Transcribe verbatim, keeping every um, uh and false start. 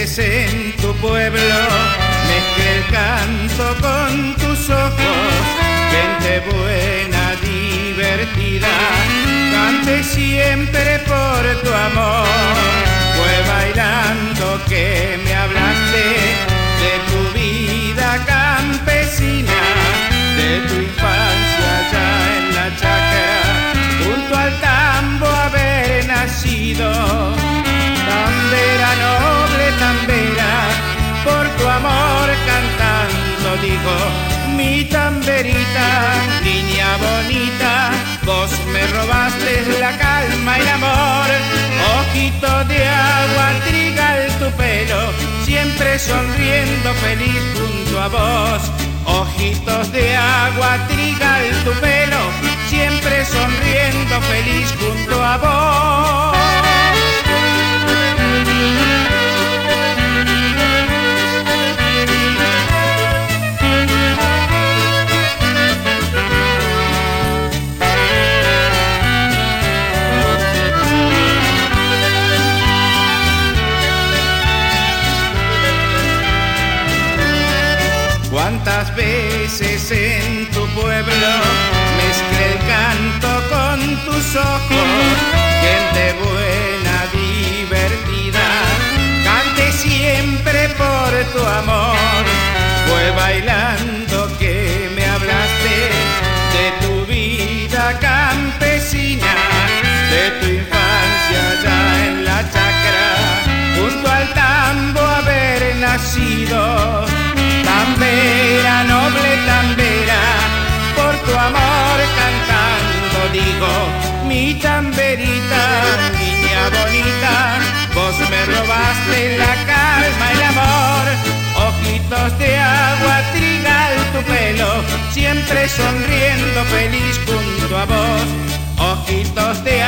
veces en tu pueblo mezclé el canto con tus ojos. Gente buena, divertida, cante siempre por tu amor. Fue bailando que me hablaste de tu vida campesina, de tu infancia allá en la chacra, junto al tambo haber nacido. Tambera noble, tambera, por tu amor cantando digo, mi tamberita, niña bonita, vos me robaste la calma y el amor. Ojito de agua, trigal tu pelo, siempre sonriendo feliz junto a vos. Ojitos de agua, trigal tu pelo, siempre sonriendo feliz junto a vos. Cuántas veces en tu pueblo mezclé el canto con tus ojos. Gente buena, divertida, cante siempre por tu amor. Fue bailando que me hablaste de tu vida campesina, de tu infancia allá en la chacra, junto al tambo haber nacido. Tambera, noble tambera, por tu amor cantando digo, mi tamberita, niña bonita, vos me robaste la calma y el amor. Ojitos de agua, trigal tu pelo, siempre sonriendo feliz junto a vos. Ojitos de